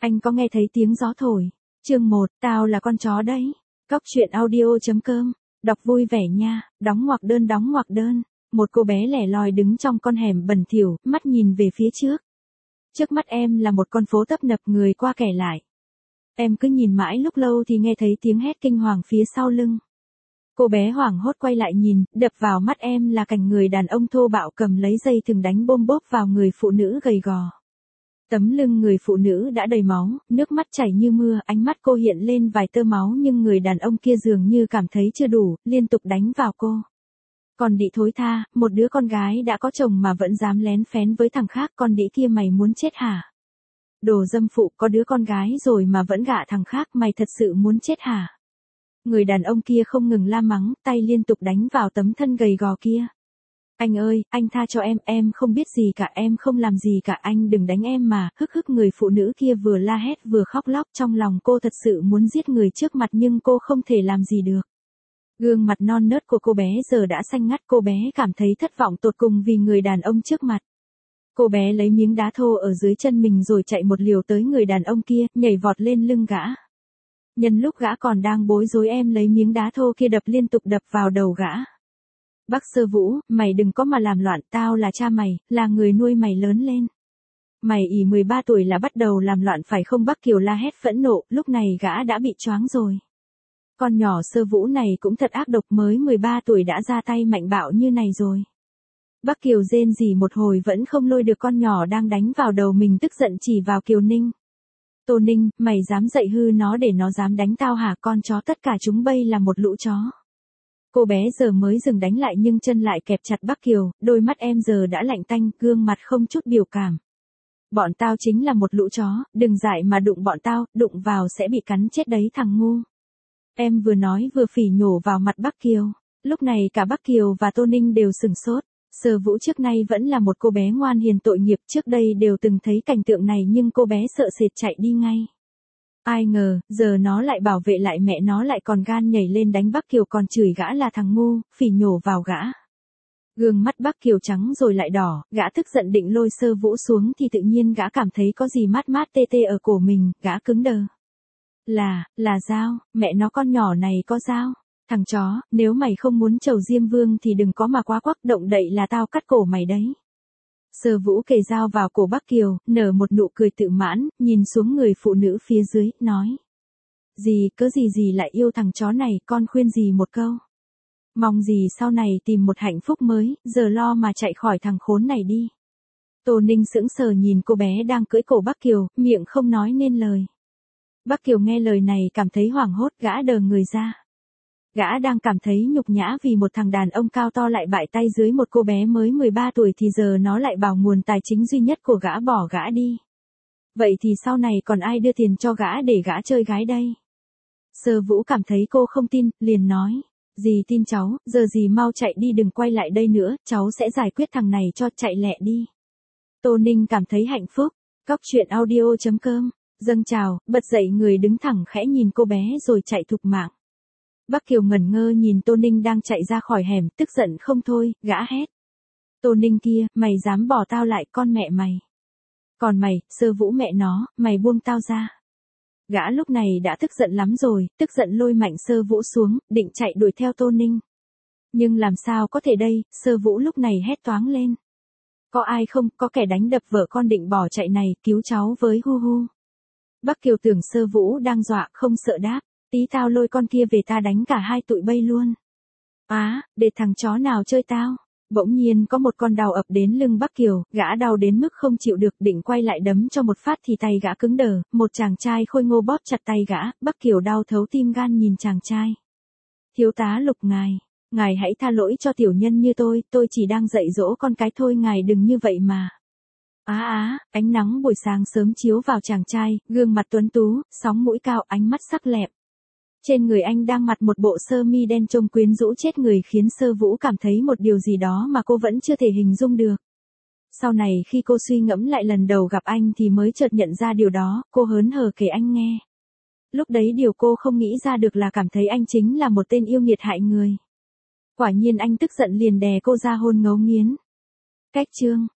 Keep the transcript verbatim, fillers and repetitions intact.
Anh có nghe thấy tiếng gió thổi? Chương một, tao là con chó đấy. Cóc truyện audio.com, đọc vui vẻ nha, đóng ngoặc đơn đóng ngoặc đơn. Một cô bé lẻ loi đứng trong con hẻm bẩn thỉu, mắt nhìn về phía trước. Trước mắt em là một con phố tấp nập người qua kẻ lại. Em cứ nhìn mãi lúc lâu thì nghe thấy tiếng hét kinh hoàng phía sau lưng. Cô bé hoảng hốt quay lại nhìn, đập vào mắt em là cảnh người đàn ông thô bạo cầm lấy dây thừng đánh bôm bốp vào người phụ nữ gầy gò. Tấm lưng người phụ nữ đã đầy máu, nước mắt chảy như mưa, ánh mắt cô hiện lên vài tơ máu nhưng người đàn ông kia dường như cảm thấy chưa đủ, liên tục đánh vào cô. Còn đĩ thối tha, một đứa con gái đã có chồng mà vẫn dám lén phén với thằng khác, con đĩ kia mày muốn chết hả? Đồ dâm phụ, có đứa con gái rồi mà vẫn gả thằng khác, mày thật sự muốn chết hả? Người đàn ông kia không ngừng la mắng, tay liên tục đánh vào tấm thân gầy gò kia. Anh ơi, anh tha cho em, em không biết gì cả, em không làm gì cả, anh đừng đánh em mà, hức hức. Người phụ nữ kia vừa la hét vừa khóc lóc, trong lòng cô thật sự muốn giết người trước mặt nhưng cô không thể làm gì được. Gương mặt non nớt của cô bé giờ đã xanh ngắt, cô bé cảm thấy thất vọng tột cùng vì người đàn ông trước mặt. Cô bé lấy miếng đá thô ở dưới chân mình rồi chạy một liều tới người đàn ông kia, nhảy vọt lên lưng gã. Nhân lúc gã còn đang bối rối em lấy miếng đá thô kia đập liên tục đập vào đầu gã. Bác Sơ Vũ, mày đừng có mà làm loạn, tao là cha mày, là người nuôi mày lớn lên. Mày ỉ mười ba tuổi là bắt đầu làm loạn phải không? Bác Kiều la hét phẫn nộ, lúc này gã đã bị choáng rồi. Con nhỏ Sơ Vũ này cũng thật ác độc, mới mười ba tuổi đã ra tay mạnh bạo như này rồi. Bác Kiều rên rỉ một hồi vẫn không lôi được con nhỏ đang đánh vào đầu mình, tức giận chỉ vào Kiều Ninh. Tô Ninh, mày dám dạy hư nó để nó dám đánh tao hả? Con chó, tất cả chúng bây là một lũ chó. Cô bé giờ mới dừng đánh lại nhưng chân lại kẹp chặt Bác Kiều, đôi mắt em giờ đã lạnh tanh, gương mặt không chút biểu cảm. Bọn tao chính là một lũ chó, đừng dại mà đụng bọn tao, đụng vào sẽ bị cắn chết đấy thằng ngu. Em vừa nói vừa phỉ nhổ vào mặt Bác Kiều. Lúc này cả Bác Kiều và Tô Ninh đều sửng sốt. Sơ Vũ trước nay vẫn là một cô bé ngoan hiền tội nghiệp, trước đây đều từng thấy cảnh tượng này nhưng cô bé sợ sệt chạy đi ngay. Ai ngờ, giờ nó lại bảo vệ lại mẹ nó, lại còn gan nhảy lên đánh Bác Kiều, còn chửi gã là thằng ngu, phỉ nhổ vào gã. Gương mắt Bác Kiều trắng rồi lại đỏ, gã tức giận định lôi Sơ Vũ xuống thì tự nhiên gã cảm thấy có gì mát mát tê tê ở cổ mình, gã cứng đờ. Là, là dao, mẹ nó con nhỏ này có dao. Thằng chó, nếu mày không muốn chầu Diêm Vương thì đừng có mà quá quắc, động đậy là tao cắt cổ mày đấy. Sơ Vũ kề dao vào cổ Bác Kiều, nở một nụ cười tự mãn, nhìn xuống người phụ nữ phía dưới, nói. Dì, cớ gì dì lại yêu thằng chó này, con khuyên dì một câu. Mong dì sau này tìm một hạnh phúc mới, giờ lo mà chạy khỏi thằng khốn này đi. Tô Ninh sững sờ nhìn cô bé đang cưỡi cổ Bác Kiều, miệng không nói nên lời. Bác Kiều nghe lời này cảm thấy hoảng hốt, gã đờ người ra. Gã đang cảm thấy nhục nhã vì một thằng đàn ông cao to lại bại tay dưới một cô bé mới mười ba tuổi, thì giờ nó lại bảo nguồn tài chính duy nhất của gã bỏ gã đi. Vậy thì sau này còn ai đưa tiền cho gã để gã chơi gái đây? Sơ Vũ cảm thấy cô không tin, liền nói. Dì tin cháu, giờ dì mau chạy đi, đừng quay lại đây nữa, cháu sẽ giải quyết thằng này cho, chạy lẹ đi. Tô Ninh cảm thấy hạnh phúc. Cóc truyện audio.com, dâng trào, bật dậy người đứng thẳng khẽ nhìn cô bé rồi chạy thục mạng. Bác Kiều ngẩn ngơ nhìn Tô Ninh đang chạy ra khỏi hẻm, tức giận không thôi, gã hét. Tô Ninh kia, mày dám bỏ tao lại, con mẹ mày. Còn mày, Sơ Vũ mẹ nó, mày buông tao ra. Gã lúc này đã tức giận lắm rồi, tức giận lôi mạnh Sơ Vũ xuống, định chạy đuổi theo Tô Ninh. Nhưng làm sao có thể đây, Sơ Vũ lúc này hét toáng lên. Có ai không, có kẻ đánh đập vợ con định bỏ chạy này, cứu cháu với, hu hu. Bác Kiều tưởng Sơ Vũ đang dọa, không sợ đáp. Tí tao lôi con kia về ta đánh cả hai tụi bay luôn. Á, à, để thằng chó nào chơi tao. Bỗng nhiên có một con đau ập đến lưng Bác Kiều, gã đau đến mức không chịu được, định quay lại đấm cho một phát thì tay gã cứng đờ, một chàng trai khôi ngô bóp chặt tay gã, Bác Kiều đau thấu tim gan nhìn chàng trai. Thiếu tá Lục ngài, ngài hãy tha lỗi cho tiểu nhân như tôi, tôi chỉ đang dạy dỗ con cái thôi, ngài đừng như vậy mà. Á á, ánh nắng buổi sáng sớm chiếu vào chàng trai, gương mặt tuấn tú, sóng mũi cao, ánh mắt sắc lẹm. Trên người anh đang mặc một bộ sơ mi đen trông quyến rũ chết người, khiến Sơ Vũ cảm thấy một điều gì đó mà cô vẫn chưa thể hình dung được. Sau này khi cô suy ngẫm lại lần đầu gặp anh thì mới chợt nhận ra điều đó, cô hớn hở kể anh nghe. Lúc đấy điều cô không nghĩ ra được là cảm thấy anh chính là một tên yêu nghiệt hại người. Quả nhiên anh tức giận liền đè cô ra hôn ngấu nghiến. Cách chương